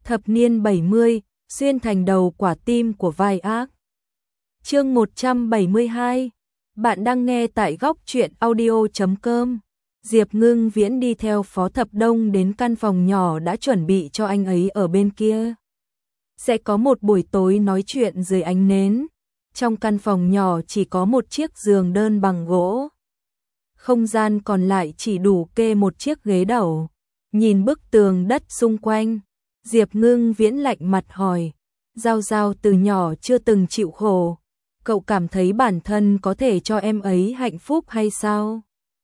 Thập niên 70, xuyên thành đầu quả tim của vai ác. Chương 172. Bạn đang nghe tại góc truyện audio.com. Diệp Ngưng Viễn đi theo Phó Thập Đông đến căn phòng nhỏ đã chuẩn bị cho anh ấy ở bên kia. Sẽ có một buổi tối nói chuyện dưới ánh nến. Trong căn phòng nhỏ chỉ có một chiếc giường đơn bằng gỗ. Không gian còn lại chỉ đủ kê một chiếc ghế đầu. Nhìn bức tường đất xung quanh, Diệp Ngưng Viễn lạnh mặt hỏi, Giao Giao từ nhỏ chưa từng chịu khổ, cậu cảm thấy bản thân có thể cho em ấy hạnh phúc hay sao?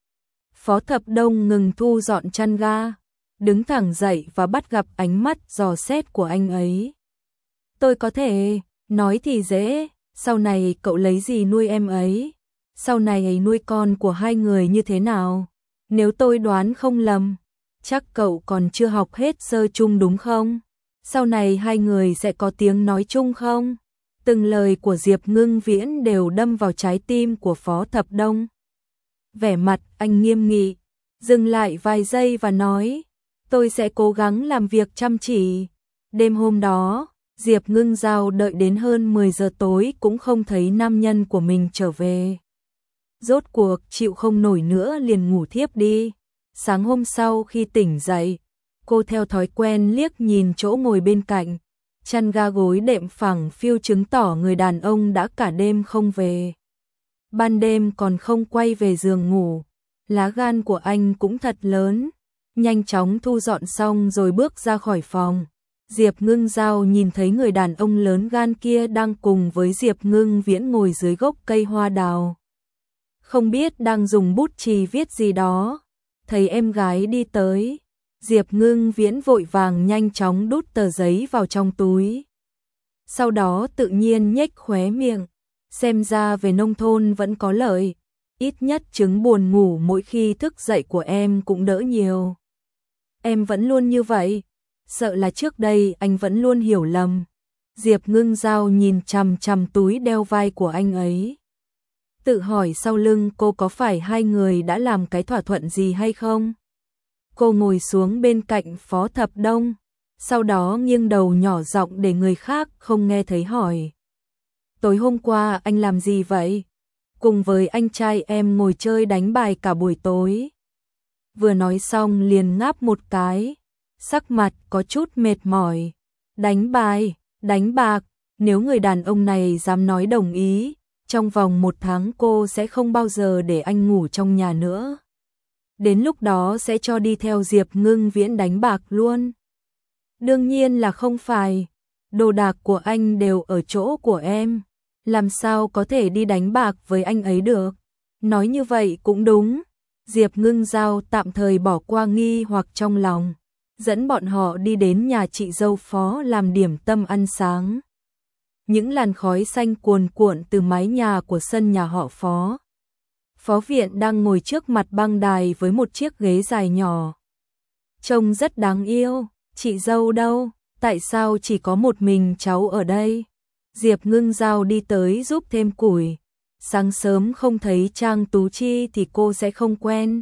Phó Thập Đông ngừng thu dọn chăn ga, đứng thẳng dậy và bắt gặp ánh mắt dò xét của anh ấy. Tôi có thể, nói thì dễ, sau này cậu lấy gì nuôi em ấy? Sau này nuôi con của hai người như thế nào? Nếu tôi đoán không lầm, chắc cậu còn chưa học hết sơ chung đúng không? Sau này hai người sẽ có tiếng nói chung không? Từng lời của Diệp Ngưng Viễn đều đâm vào trái tim của Phó Thập Đông. Vẻ mặt anh nghiêm nghị, dừng lại vài giây và nói, tôi sẽ cố gắng làm việc chăm chỉ. Đêm hôm đó, Diệp Ngưng Giao đợi đến hơn 10 giờ tối cũng không thấy nam nhân của mình trở về. Rốt cuộc chịu không nổi nữa liền ngủ thiếp đi. Sáng hôm sau khi tỉnh dậy, cô theo thói quen liếc nhìn chỗ ngồi bên cạnh. Chăn ga gối đệm phẳng phiu chứng tỏ người đàn ông đã cả đêm không về. Ban đêm còn không quay về giường ngủ. Lá gan của anh cũng thật lớn. Nhanh chóng thu dọn xong rồi bước ra khỏi phòng. Diệp Ngưng Giao nhìn thấy người đàn ông lớn gan kia đang cùng với Diệp Ngưng Viễn ngồi dưới gốc cây hoa đào. Không biết đang dùng bút chì viết gì đó. Thấy em gái đi tới, Diệp Ngưng Viễn vội vàng nhanh chóng đút tờ giấy vào trong túi. Sau đó tự nhiên nhếch khóe miệng, xem ra về nông thôn vẫn có lợi, ít nhất chứng buồn ngủ mỗi khi thức dậy của em cũng đỡ nhiều. Em vẫn luôn như vậy, sợ là trước đây anh vẫn luôn hiểu lầm. Diệp Ngưng Giao nhìn chằm chằm túi đeo vai của anh ấy. Tự hỏi sau lưng cô có phải hai người đã làm cái thỏa thuận gì hay không? Cô ngồi xuống bên cạnh Phó Thập Đông, sau đó nghiêng đầu nhỏ giọng để người khác không nghe thấy hỏi. Tối hôm qua anh làm gì vậy? Cùng với anh trai em ngồi chơi đánh bài cả buổi tối. Vừa nói xong liền ngáp một cái, sắc mặt có chút mệt mỏi. Đánh bài, đánh bạc, nếu người đàn ông này dám nói đồng ý, trong vòng 1 tháng cô sẽ không bao giờ để anh ngủ trong nhà nữa. Đến lúc đó sẽ cho đi theo Diệp Ngưng Viễn đánh bạc luôn. Đương nhiên là không phải. Đồ đạc của anh đều ở chỗ của em. Làm sao có thể đi đánh bạc với anh ấy được? Nói như vậy cũng đúng. Diệp Ngưng Giao tạm thời bỏ qua nghi hoặc trong lòng, dẫn bọn họ đi đến nhà chị dâu Phó làm điểm tâm ăn sáng. Những làn khói xanh cuồn cuộn từ mái nhà của sân nhà họ Phó. Phó Viện đang ngồi trước mặt băng đài với một chiếc ghế dài nhỏ. Trông rất đáng yêu, chị dâu đâu, tại sao chỉ có một mình cháu ở đây? Diệp Ngưng Giao đi tới giúp thêm củi. Sáng sớm không thấy Trang Tú Chi thì cô sẽ không quen.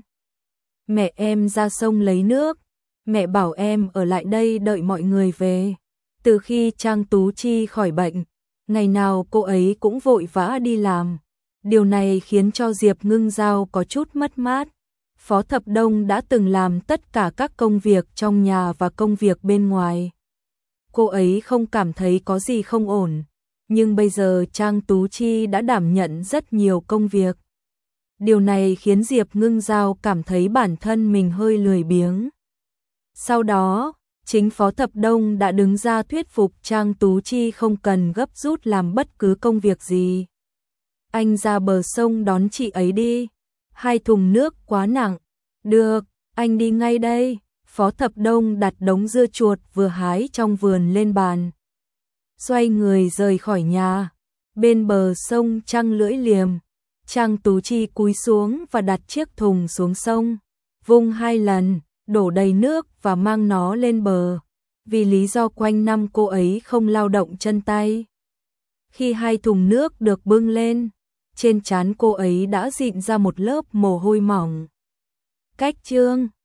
Mẹ em ra sông lấy nước, mẹ bảo em ở lại đây đợi mọi người về. Từ khi Trang Tú Chi khỏi bệnh, ngày nào cô ấy cũng vội vã đi làm. Điều này khiến cho Diệp Ngưng Giao có chút mất mát. Phó Thập Đông đã từng làm tất cả các công việc trong nhà và công việc bên ngoài. Cô ấy không cảm thấy có gì không ổn. Nhưng bây giờ Trang Tú Chi đã đảm nhận rất nhiều công việc. Điều này khiến Diệp Ngưng Giao cảm thấy bản thân mình hơi lười biếng. Sau đó, chính Phó Thập Đông đã đứng ra thuyết phục Trang Tú Chi không cần gấp rút làm bất cứ công việc gì. Anh ra bờ sông đón chị ấy đi. 2 thùng nước quá nặng. Được, anh đi ngay đây. Phó Thập Đông đặt đống dưa chuột vừa hái trong vườn lên bàn. Xoay người rời khỏi nhà. Bên bờ sông trăng lưỡi liềm. Trang Tú Chi cúi xuống và đặt chiếc thùng xuống sông. Vung 2 lần, đổ đầy nước và mang nó lên bờ. Vì lý do quanh năm cô ấy không lao động chân tay. Khi 2 thùng nước được bưng lên, trên trán cô ấy đã rịn ra một lớp mồ hôi mỏng. Cách chương